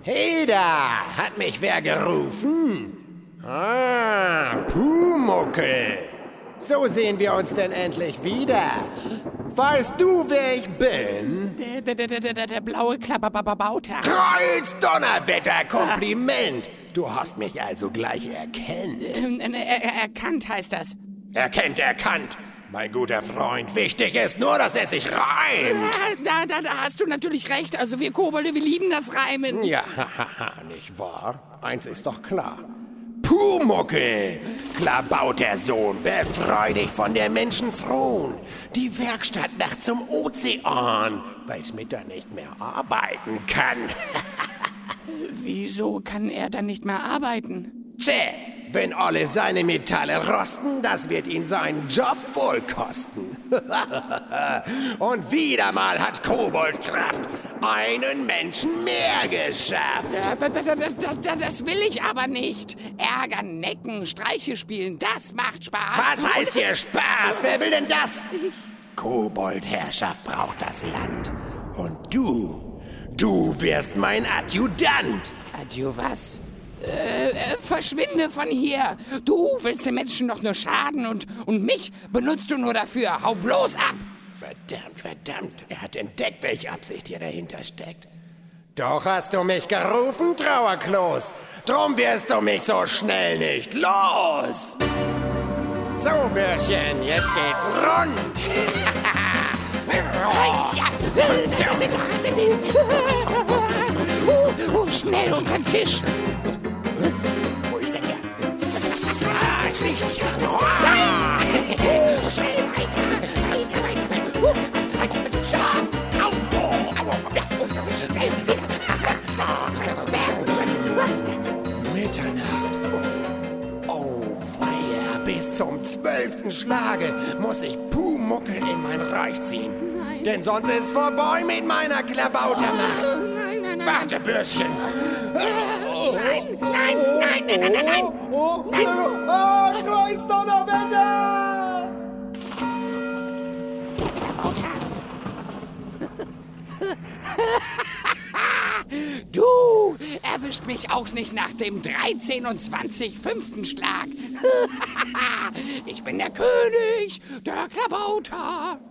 Heda, hat mich wer gerufen? Ah, Pumuckl. So sehen wir uns denn endlich wieder. Weißt du, wer ich bin? Der blaue Klapperbauter. Kreuz-Donnerwetter, Kompliment. Du hast mich also gleich erkannt. Erkannt heißt das. Erkannt. Mein guter Freund, wichtig ist nur, dass es sich reimt. Da hast du natürlich recht. Also wir Kobolde, wir lieben das Reimen. Ja, nicht wahr? Eins ist doch klar. Pumuckl, Klabautersohn, befreu dich von der Menschenfron. Die Werkstatt macht zum Ozean, weil's mit da nicht mehr arbeiten kann. Wieso kann er dann nicht mehr arbeiten? Tja, wenn alle seine Metalle rosten, das wird ihn seinen Job wohl kosten. Und wieder mal hat Koboldkraft einen Menschen mehr geschafft. Das will ich aber nicht. Ärgern, necken, Streiche spielen, das macht Spaß. Was heißt hier Spaß? Wer will denn das? Koboldherrschaft braucht das Land. Und du wirst mein Adjutant. Adieu, was? Verschwinde von hier. Du willst den Menschen doch nur schaden und mich benutzt du nur dafür. Hau bloß ab. Verdammt. Er hat entdeckt, welche Absicht hier dahinter steckt. Doch hast du mich gerufen, Trauerklos. Drum wirst du mich so schnell nicht los. So, Bürschchen, jetzt geht's rund. Schnell unter den Tisch. Wo ist denn der? Ist richtig. Schnell weiter. Mitternacht. Oh, weia, bis zum 12. Schlage muss ich Pumuckl in mein Reich ziehen. Nein. Denn sonst ist vorbei mit meiner Klabautermacht. Nein. Warte, Bürschchen. Nein. Kreuz-Donnerwetter! Du erwischt mich auch nicht nach dem 13 und 20 5. Schlag. Ich bin der König, der Klabauter.